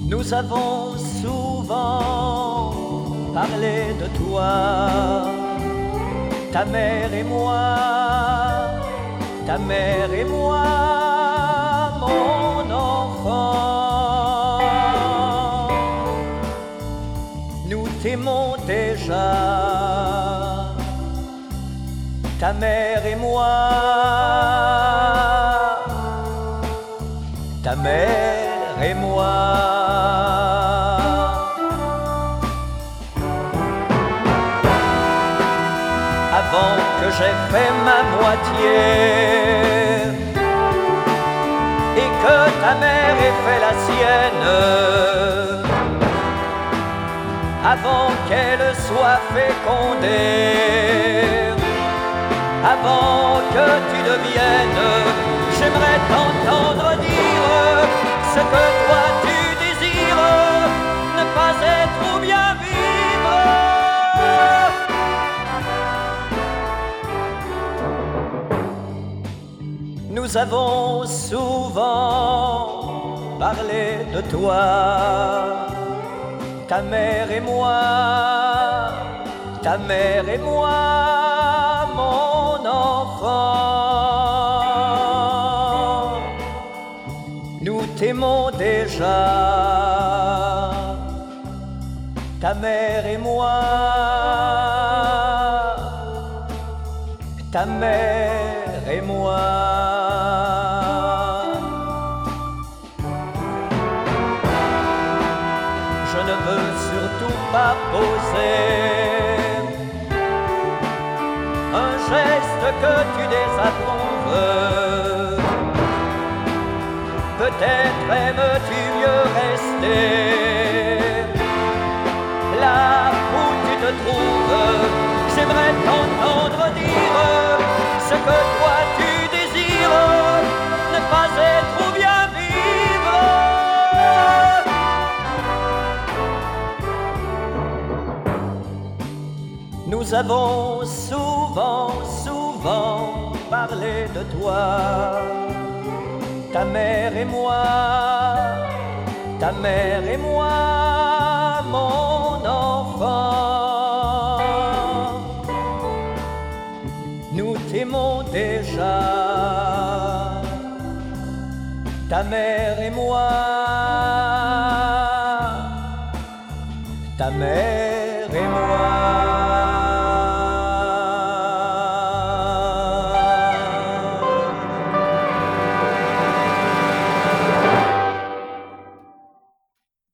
Nous avons souvent parlé de toi, ta mère et moi, ta mère et moi, mon enfant. Nous t'aimons déjà, ta mère et moi, ta mère et moi. Avant que j'aie fait ma moitié et que ta mère ait fait la sienne, avant qu'elle soit fécondée, avant que tu deviennes, j'aimerais t'entendre dire ce que toi tu désires, ne pas être ou bien vivre. Nous avons souvent parlé de toi, ta mère et moi, ta mère et moi, mon enfant. Nous t'aimons déjà, ta mère et moi, ta mère et moi. Je ne veux surtout pas poser un geste que tu désapprouves. Peut-être aimes-tu mieux rester là où tu te trouves. J'aimerais t'entendre dire ce que toi tu désires, ne pas être ou bien vivre. Nous avons souvent parlé de toi, ta mère et moi, ta mère et moi, mon enfant. Nous t'aimons déjà, ta mère et moi, ta mère et moi.